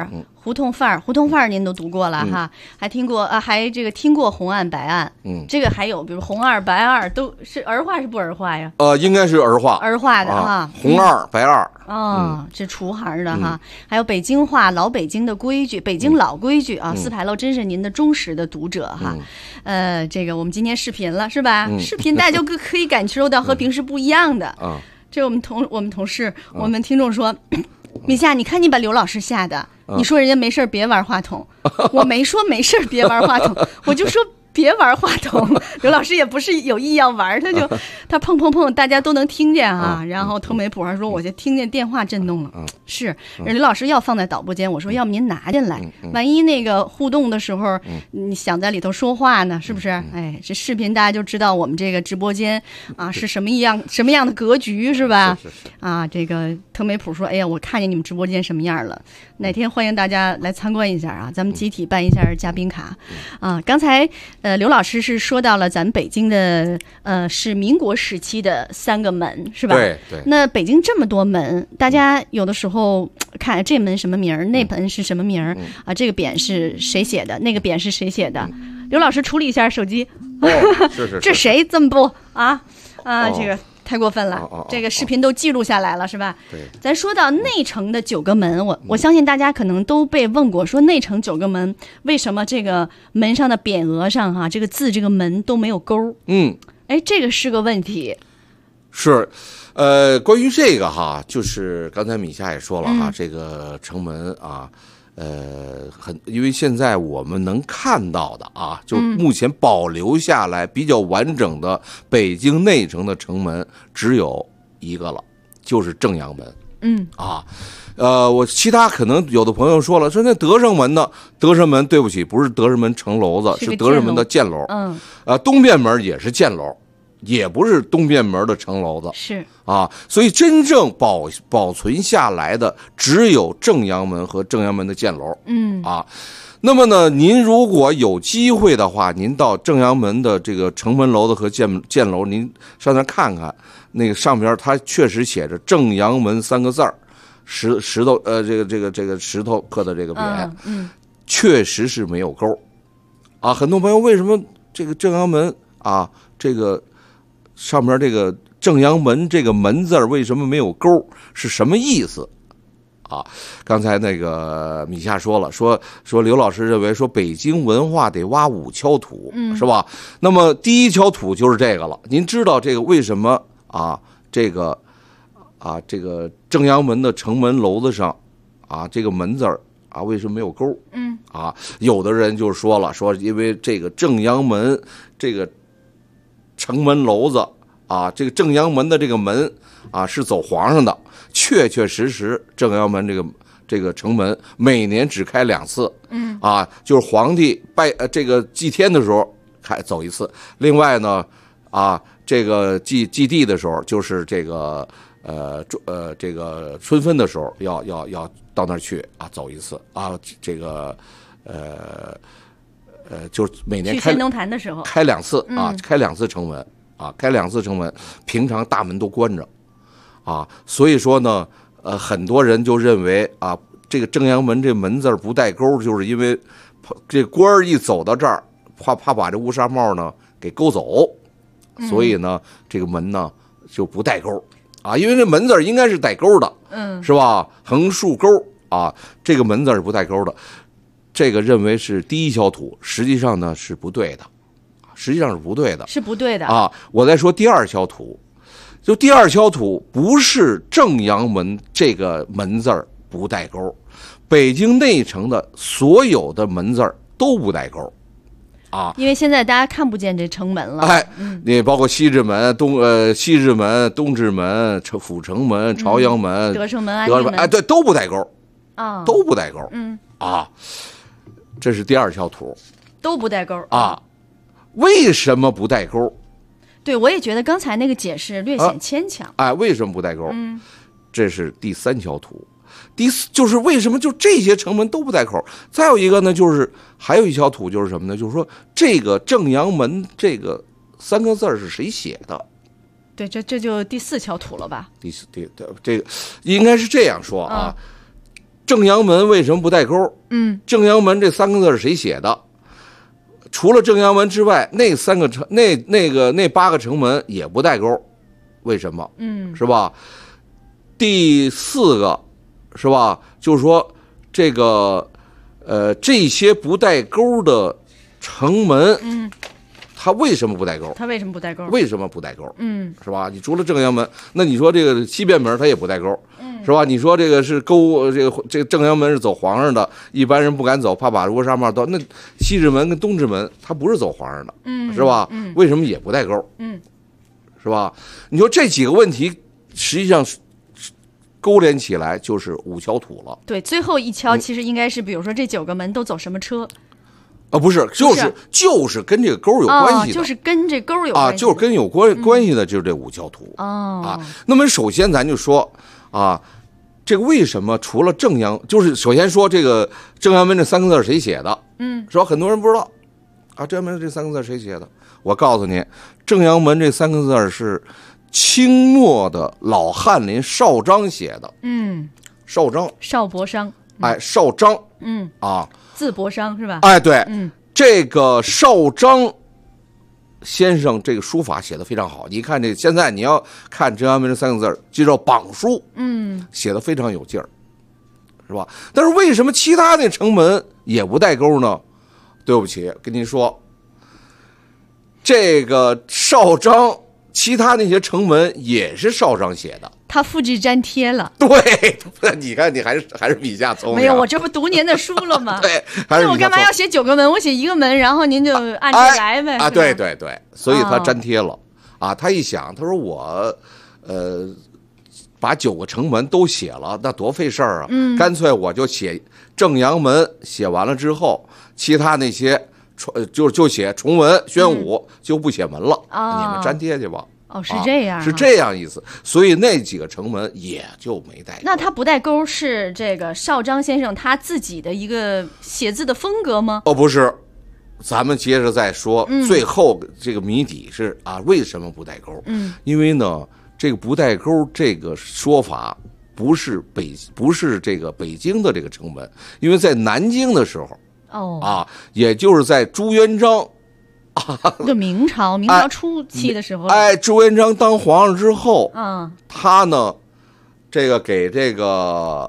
胡同范儿您都读过了哈，还听过还这个听过红案白案，这个还有比如红二白二都是儿化是不儿化呀？ 应该是儿化的哈， 红二白二这厨行的哈，还有北京话老北京的规矩，北京老规矩啊，四牌楼真是您的忠实的读者哈，这个我们今天视频了是吧？视频大家就可以感受到和平时不一样的这我们同事我们听众说。米夏，你看你把刘老师吓的，你说人家没事别玩话筒，我没说没事别玩话筒，我就说别玩话筒。刘老师也不是有意要玩，他碰碰碰，大家都能听见啊。然后特美普上说，我就听见电话震动了。是，刘老师要放在导播间，我说要不您拿进来，万一那个互动的时候，你想在里头说话呢，是不是？哎，这视频大家就知道我们这个直播间啊是什么样的格局，是吧？啊，这个特美普说，哎呀，我看见你们直播间什么样了，哪天欢迎大家来参观一下啊，咱们集体办一下嘉宾卡啊。刚才刘老师是说到了咱们北京的是民国时期的3个门，是吧？ 对。 那北京这么多门，大家有的时候看这门什么名儿，那门是什么名儿啊？这个匾是谁写的？那个匾是谁写的？刘老师处理一下手机。 是。 这谁这么不啊？这个太过分了，这个视频都记录下来了，是吧？ 对。 咱说到内城的9个门，我相信大家可能都被问过，说内城9个门为什么这个门上的匾额上这个字这个门都没有勾？哎，这个是个问题。 是，关于这个就是刚才米夏也说了这个城门啊。因为现在我们能看到的就目前保留下来比较完整的北京内城的城门只有一个了，就是正阳门。我其他可能有的朋友说了，说那德胜门呢？德胜门对不起，不是德胜门城楼子，是德胜门的箭楼。东便门也是箭楼。也不是东便门的城楼子， 是所以真正保存下来的只有正阳门和正阳门的箭楼。那么呢，您如果有机会的话，您到正阳门的这个城门楼子和箭楼，您上那看看，那个上边它确实写着正阳门3个字儿，石头这个石头刻的这个匾，确实是没有勾很多朋友为什么这个正阳门这个上面这个正阳门这个门字为什么没有勾？是什么意思刚才那个米夏说了，说刘老师认为说北京文化得挖5锹土，是吧？那么第1锹土就是这个了。您知道这个为什么这个正阳门的城门楼子上这个门字为什么没有勾？有的人就说了，说因为这个正阳门这个城门楼子这个正阳门的这个门是走皇上的，确实正阳门这个城门每年只开2次，就是皇帝这个祭天的时候走一次，另外呢这个祭地的时候，就是这个这个春分的时候要到那儿去走一次这个就是每年去天东坛的时候开2次开2次城门开2次城门，平常大门都关着所以说呢很多人就认为这个正阳门这门字不带勾，就是因为这官儿一走到这儿怕把这乌纱帽呢给勾走，所以呢这个门呢就不带勾因为这门字应该是带勾的，是吧？横竖勾这个门字是不带勾的。这个认为是第1锹土，实际上呢是不对的，是不对的我再说第2锹土，就第2锹土不是正阳门这个门字不带勾，北京内城的所有的门字都不带勾因为现在大家看不见这城门了。 你包括西直门、西直门、东直门、阜成门、朝阳门、 德胜门、安定门， 对，都不带勾都不带勾这是第2锹土， 都不带勾为什么不带勾？ 对，我也觉得刚才那个解释略显牵强为什么不带勾？这是第3锹土。第4就是为什么就这些城门都不带口？再有一个呢，就是还有1锹土，就是什么呢？就是说这个正阳门这个3个字是谁写的？ 对，这就第4锹土了吧？ 这个应该是这样说正阳门为什么不带钩？正阳门这3个字是谁写的？除了正阳门之外，那8个城门也不带钩，为什么？是吧？第4个是吧？就是说这个这些不带钩的城门，它为什么不带钩？ 它为什么不带钩？ 为什么不带钩？是吧？你除了正阳门，那你说这个西便门它也不带钩，是吧？你说这个是这个正阳门是走皇上的，一般人不敢走，怕把乌纱帽到。那西直门跟东直门它不是走皇上的，是吧？为什么也不带钩？是吧？你说这几个问题，实际上勾连起来就是五桥土了。 对，最后一敲其实应该是，比如说这9个门都走什么车？ 不是，就是跟这个钩有关系的， 就是跟这钩有关系就是跟有关系的，就是这五桥土那么首先咱就说这个为什么除了正阳，就是首先说这个正阳门这3个字谁写的？是吧？很多人不知道正阳门这3个字谁写的？我告诉你，正阳门这3个字是清末的老翰林邵章写的。邵章， 邵伯商。 邵章。 字伯商是吧？ 对，这个邵章先生这个书法写得非常好。你看这现在你要看正阳门这3个字，就叫榜书，写得非常有劲儿，是吧？但是为什么其他那城门也不带钩呢？对不起，跟您说，这个邵章其他那些城门也是邵章写的。 他复制粘贴了。 对，你看你还是比较聪明。 没有，我这不读您的书了吗？ 对，还是那我干嘛要写9个门？我写1个门，然后您就按这来呗。 对，所以他粘贴了。他一想，他说我把9个城门都写了，那多费事儿啊！干脆我就写正阳门，写完了之后，其他那些就写崇文、宣武，就不写门了。你们粘贴去吧。 是这样， 是这样意思，所以那几个城门也就没带钩。 那他不带钩是这个邵章先生他自己的一个写字的风格吗？ 不是，咱们接着再说，最后这个谜底是为什么不带钩？因为呢，这个不带钩这个说法不是这个北京的这个城门，因为在南京的时候，也就是在朱元璋。 就明朝初期的时候， 朱元璋当皇上之后，他呢，这个给这个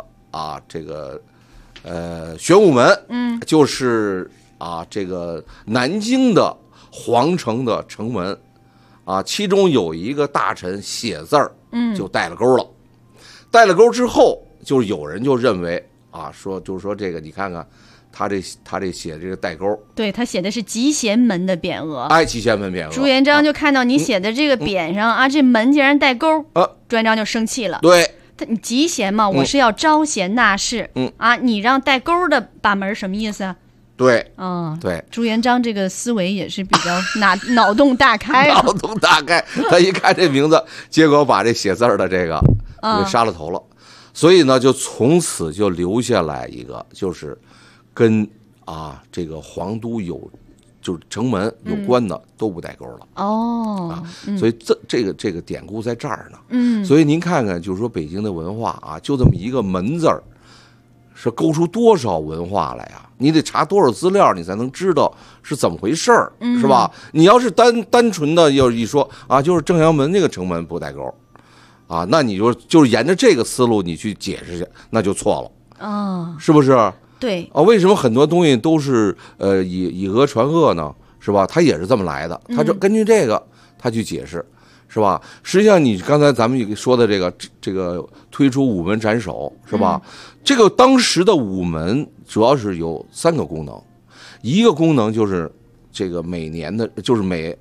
玄武门，就是这个南京的皇城的城门，其中有一个大臣写字儿，就带了钩了。带了钩之后，就是有人就认为就是说这个你看看。他这写这个带钩，对他写的是集贤门的匾额， 集贤门匾额。 朱元璋就看到你写的这个匾上这门竟然带钩，朱元璋就生气了。 对， 你集贤嘛，我是要招贤纳士，你让带钩的把门什么意思啊？ 对， 对，朱元璋这个思维也是比较脑洞大开， 脑洞大开。他一看这名字，结果把这写字的这个给杀了头了，所以呢，就从此就留下来一个就是。跟这个皇都就是城门有关的都不带钩了所以这个典故在这儿呢。所以您看看，就是说北京的文化就这么一个门字儿，是勾出多少文化来啊？你得查多少资料，你才能知道是怎么回事儿，是吧？你要是单纯的要一说就是正阳门那个城门不带钩那你就是沿着这个思路你去解释去，那就错了是不是？ 对为什么很多东西都是以讹传讹呢？是吧？他也是这么来的，他就根据这个他去解释，是吧？实际上你刚才咱们说的这个推出午门斩首，是吧？这个当时的午门主要是有3个功能，一个功能就是这个每年的，就是每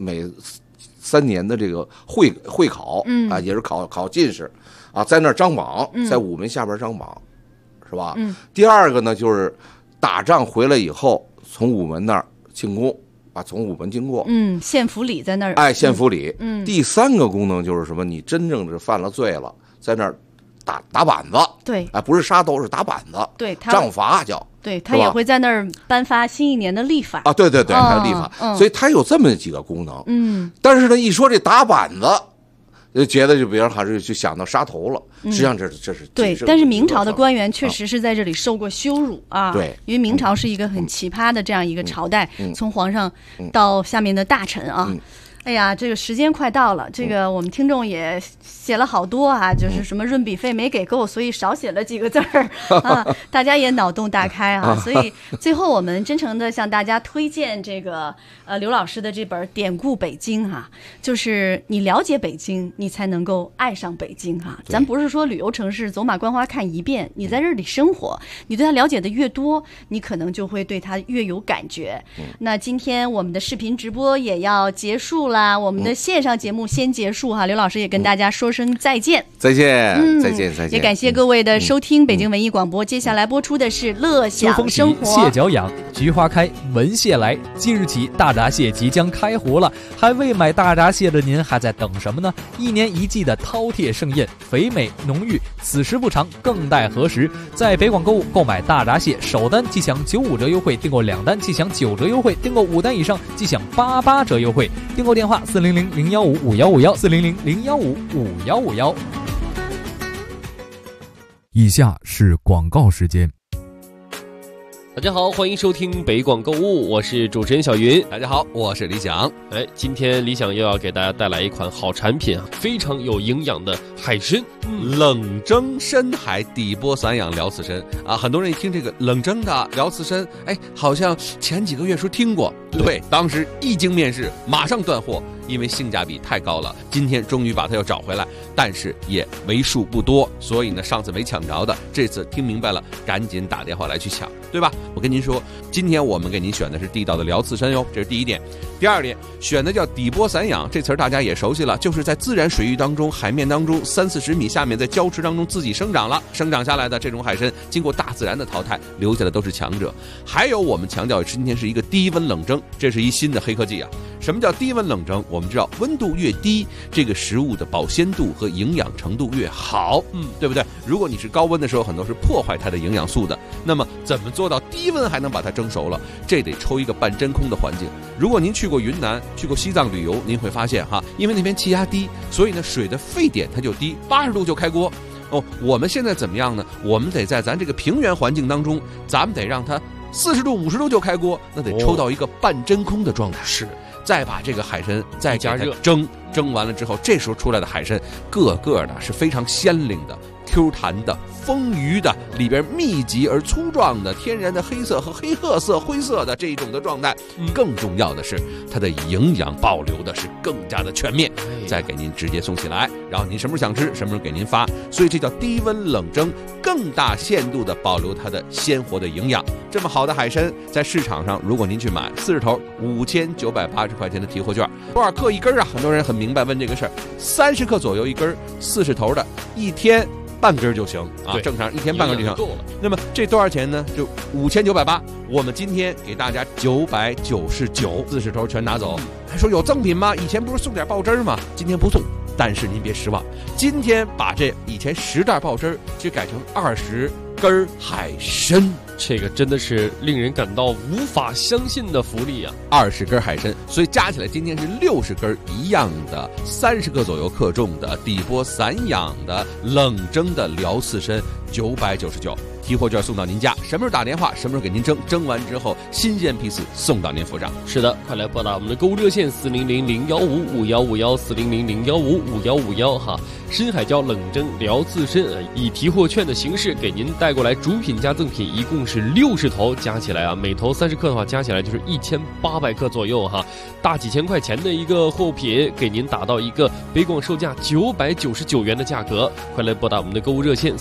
3年的这个会考也是考进士在那儿张榜，在午门下边张榜。是吧？第二个呢，就是打仗回来以后，从午门那儿庆功从午门经过， 献俘礼在那儿， 献俘礼。第3个功能就是什么？你真正是犯了罪了，在那儿打板子， 对， 不是杀头，是打板子， 对， 杖罚叫， 对，他也会在那儿颁发新一年的历法对，还有历法，所以他有这么几个功能。但是呢，一说这打板子， 觉得就比如还是就想到杀头了，实际上这是对。但是明朝的官员确实是在这里受过羞辱啊， 对， 因为明朝是一个很奇葩的这样一个朝代，从皇上到下面的大臣啊。哎呀，这个时间快到了，这个我们听众也写了好多啊，就是什么润笔费没给够，所以少写了几个字儿啊，大家也脑洞大开啊，所以最后我们真诚的向大家推荐这个刘老师的这本《典故北京》哈，就是你了解北京，你才能够爱上北京哈。咱不是说旅游城市走马观花看一遍，你在这里生活，你对它了解的越多，你可能就会对它越有感觉。那今天我们的视频直播也要结束了。我们的线上节目先结束哈，刘老师也跟大家说声再见， 再见，再见，再见。 也感谢各位的收听，北京文艺广播。接下来播出的是乐享生活。 蟹脚痒，菊花开，闻蟹来。即日起，大闸蟹即将开活了，还未买大闸蟹的您还在等什么呢？一年一季的饕餮盛宴，肥美浓郁，此时不长，更待何时？在北广购物购买大闸蟹，首单即享95折优惠，订购2单即享9折优惠，订购5单以上即享88折优惠。订购电话400-015-5151，400-015-5151。以下是广告时间。 大家好，欢迎收听北广购物，我是主持人小云。 大家好，我是李想。 今天李想又要给大家带来一款好产品啊，非常有营养的海参， 冷蒸深海底波散养辽刺参啊。很多人一听这个冷蒸的辽刺参，好像前几个月说听过，对，当时一经面世，马上断货，因为性价比太高了。今天终于把它又找回来，但是也为数不多，所以呢，上次没抢着的，这次听明白了，赶紧打电话来去抢，对吧？我跟您说，今天我们给您选的是地道的辽刺参哟，这是第一点。第二点，选的叫底波散养，这词儿大家也熟悉了，就是在自然水域当中、海面当中30-40米下面，在礁池当中自己生长下来的这种海参，经过大自然的淘汰，留下的都是强者。还有我们强调今天是一个低温冷蒸，这是一新的黑科技啊。什么叫低温冷蒸？我们知道温度越低，这个食物的保鲜度和营养程度越好，对不对？如果你是高温的时候，很多是破坏它的营养素的。那么怎么做到低温还能把它蒸熟了？这得抽一个半真空的环境。如果您去过云南、去过西藏旅游，您会发现哈，因为那边气压低，所以呢水的沸点它就低，80度就开锅。我们现在怎么样呢？我们得在咱这个平原环境当中，咱们得让它40度、50度就开锅，那得抽到一个半真空的状态。是，再把这个海参再加热蒸完了之后，这时候出来的海参个个的是非常鲜灵的、Q 弹的、丰腴的，里边密集而粗壮的天然的黑色和黑褐色、灰色的这一种的状态。更重要的是，它的营养保留的是更加的全面，再给您直接送起来，然后您什么时候想吃，什么时候给您发。所以这叫低温冷蒸，更大限度的保留它的鲜活的营养。这么好的海参，在市场上如果您去买40头5980块钱的提货券，多少克一根啊？很多人很明白问这个事儿，30克左右一根，40头的，一天半根就行啊，正常一天半根就行。那么这多少钱呢？就5980，我们今天给大家999，40头全拿走。还说有赠品吗？以前不是送点爆汁吗？今天不送，但是您别失望，今天把这以前10袋爆汁就改成20根海参， 这个真的是令人感到无法相信的福利啊 ！20根海参，所以加起来今天是60根一样的，30克左右克重的底波散养的冷蒸的辽刺参，999。提货券送到您家，什么时候打电话，什么时候给您蒸完之后新鲜批次送到您府上。 是的，快来拨打我们的购物热线400-015-5151，400-015-5151哈。深海椒冷蒸辽刺参以提货券的形式给您带过来，主品加赠品一共是60头，加起来啊，每头30克的话，加起来就是1800克左右哈，大几千块钱的一个货品，给您打到一个北广售价999元的价格。快来拨打我们的购物热线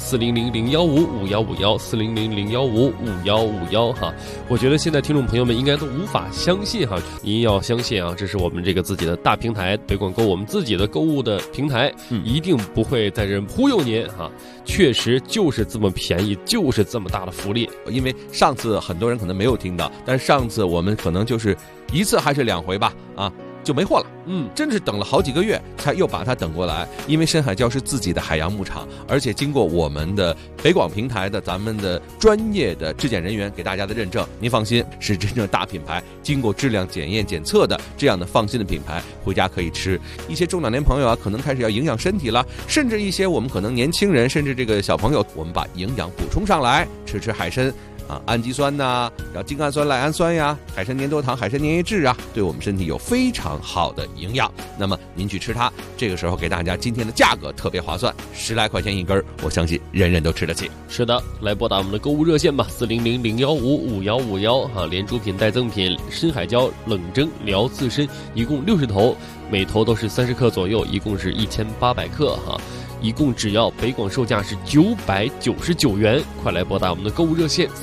400-015-5151，400-015-5151哈。我觉得现在听众朋友们应该都无法相信哈，您要相信啊，这是我们这个自己的大平台北广购，我们自己的购物的平台，一定不会在这忽悠您哈，确实就是这么便宜，就是这么大的福利。 因为上次很多人可能没有听到，但是上次我们可能就是1次还是2回吧啊， 就没货了。真是等了好几个月才又把它等过来。因为深海礁是自己的海洋牧场，而且经过我们的北广平台的咱们的专业的质检人员给大家的认证，您放心，是真正大品牌，经过质量检验检测的这样的放心的品牌，回家可以吃。一些中老年朋友啊，可能开始要营养身体了，甚至一些我们可能年轻人，甚至这个小朋友，我们把营养补充上来，吃海参。氨基酸呐，然后精氨酸、赖氨酸呀，海参粘多糖、海参粘液质啊，对我们身体有非常好的营养。那么您去吃它，这个时候给大家今天的价格特别划算，10来块钱一根，我相信人人都吃得起。 是的，来拨打我们的购物热线吧，400-015-5151哈，连主品带赠品，深海礁冷蒸辽刺参，一共60头，每头都是30克左右，一共是1800克哈。一共只要北广售价是999元，快来拨打我们的购物热线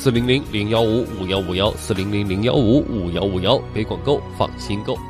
400-015-5151，400-015-5151，北广购，放心购。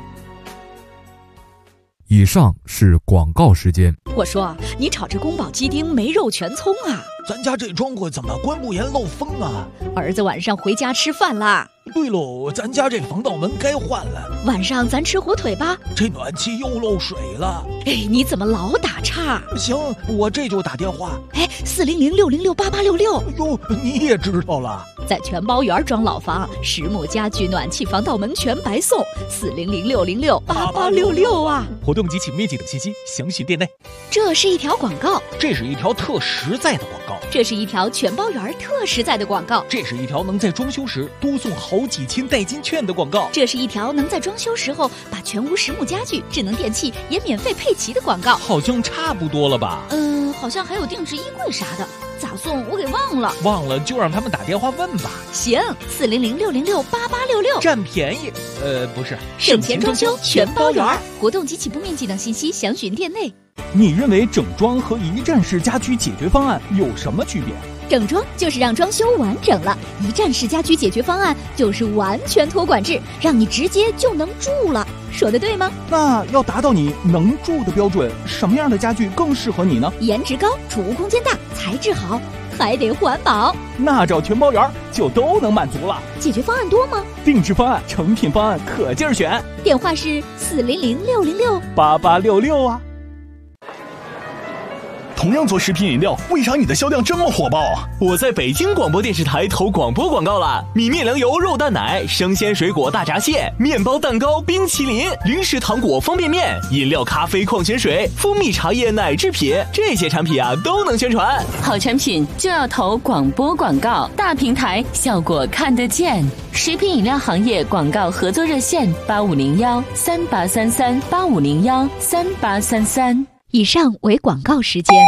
以上是广告时间。 我说，你炒这宫保鸡丁没肉全葱啊？ 咱家这窗户怎么关不严漏风啊？ 儿子晚上回家吃饭啦。 对喽，咱家这防盗门该换了。 晚上咱吃火腿吧。 这暖气又漏水了。 哎，你怎么老打岔？ 行，我这就打电话。 哎，400-606-8866。 哟，你也知道了。 在全包园装老房，实木家具、暖气、防盗门全白送。400-606-8866啊！ 活动及起面积等信息详询店内。 这是一条广告。 这是一条特实在的广告。 这是一条全包园特实在的广告。 这是一条能在装修时多送好几千代金券的广告。 这是一条能在装修时候把全屋实木家具、智能电器也免费配齐的广告。 好像差不多了吧？ 好像还有定制衣柜啥的，咋送我给忘了。 忘了就让他们打电话问吧。 行，400-606-8866， 占便宜。不是， 省钱装修全包园。活动及起步面积等信息详询店内。 你认为整装和一站式家居解决方案有什么区别？ 整装就是让装修完整了，一站式家居解决方案就是完全托管制，让你直接就能住了。说的对吗？ 那要达到你能住的标准，什么样的家具更适合你呢？ 颜值高，储物空间大，材质好，还得环保。 那找全包园就都能满足了。 解决方案多吗？ 定制方案、成品方案可劲儿选。 电话是 400-606-8866啊。 同样做食品饮料，为啥你的销量这么火爆啊？我在北京广播电视台投广播广告了，米面粮油肉蛋奶、生鲜水果大闸蟹、面包蛋糕、冰淇淋、零食糖果方便面、饮料咖啡矿泉水、蜂蜜茶叶奶制品，这些产品啊都能宣传。 好产品就要投广播广告，大平台效果看得见。食品饮料行业广告合作热线8501-3833-8501-3833。 以上为广告时间。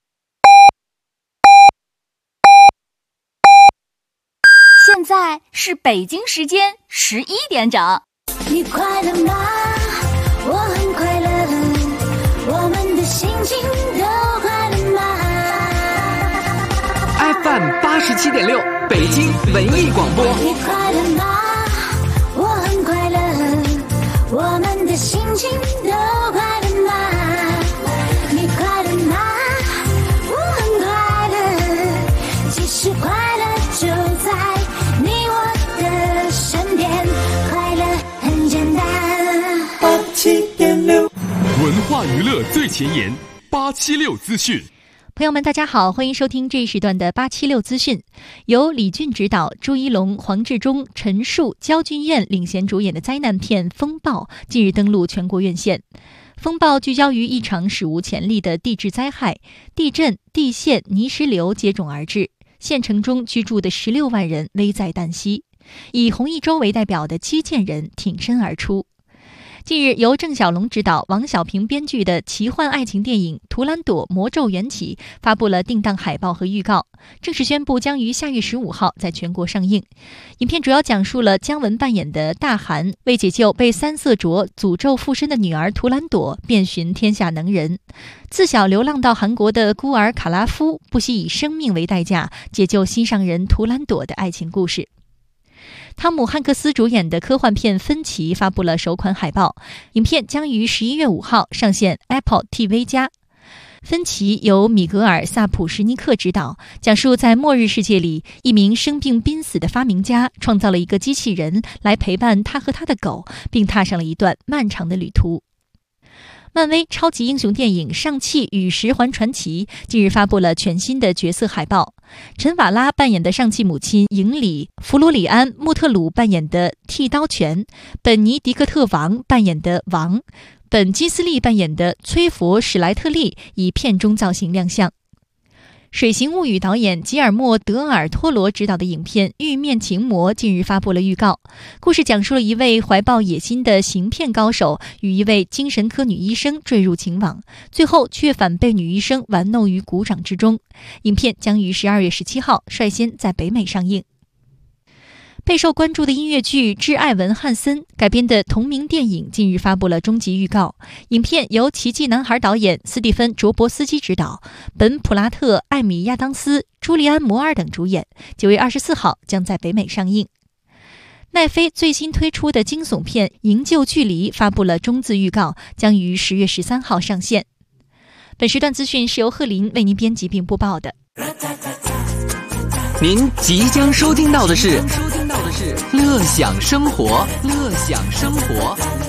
现在是北京时间11点整。 你快乐吗？我很快乐，我们的心情都快乐吗 ？FM 87.6，北京文艺广播。 你快乐吗？我很快乐，我们的心情都快乐吗？你快乐吗？我很快乐，其实快乐就在你我的身边，快乐很简单。 87.6，文化娱乐最前沿，876资讯。 朋友们，大家好，欢迎收听这一时段的876资讯，由李俊执导，朱一龙、黄志忠、陈数、焦俊艳领衔主演的灾难片《风暴》近日登陆全国院线。风暴聚焦于一场史无前例的地质灾害，地震、地陷、泥石流接踵而至，县城中居住的16万人危在旦夕，以洪一舟为代表的基建人挺身而出。近日，由郑晓龙执导、王小平编剧的奇幻爱情电影《图兰朵：魔咒缘起》发布了定档海报和预告，正式宣布将于下月15号在全国上映。影片主要讲述了姜文扮演的大韩为解救被三色镯诅咒附身的女儿图兰朵，遍寻天下能人，自小流浪到韩国的孤儿卡拉夫不惜以生命为代价解救心上人图兰朵的爱情故事。汤姆·汉克斯主演的科幻片《分歧》发布了首款海报，影片将于11月5号上线 Apple TV+。 芬奇由米格尔·萨普什尼克执导，讲述在末日世界里，一名生病濒死的发明家创造了一个机器人来陪伴他和他的狗，并踏上了一段漫长的旅途。漫威超级英雄电影《上汽与十环传奇》近日发布了全新的角色海报，陈瓦拉扮演的上汽母亲营里弗罗里安·穆特鲁扮演的剃刀犬，本尼迪克特·王扮演的王，本基斯利扮演的崔佛·史莱特利以片中造型亮相。《水形物语》导演吉尔莫·德尔托罗执导的影片《玉面情魔》近日发布了预告。故事讲述了一位怀抱野心的行骗高手与一位精神科女医生坠入情网，最后却反被女医生玩弄于股掌之中。影片将于12月17号率先在北美上映。备受关注的音乐剧《致艾文·汉森》改编的同名电影近日发布了终极预告。影片由奇迹男孩导演斯蒂芬·卓博斯基执导，本·普拉特、艾米亚当斯、朱利安·摩尔等主演。9月24号将在北美上映。奈飞最新推出的惊悚片《营救距离》发布了中字预告，将于10月13号上线。本时段资讯是由贺林为您编辑并播报的。 您即将收听到的是乐享生活，乐享生活。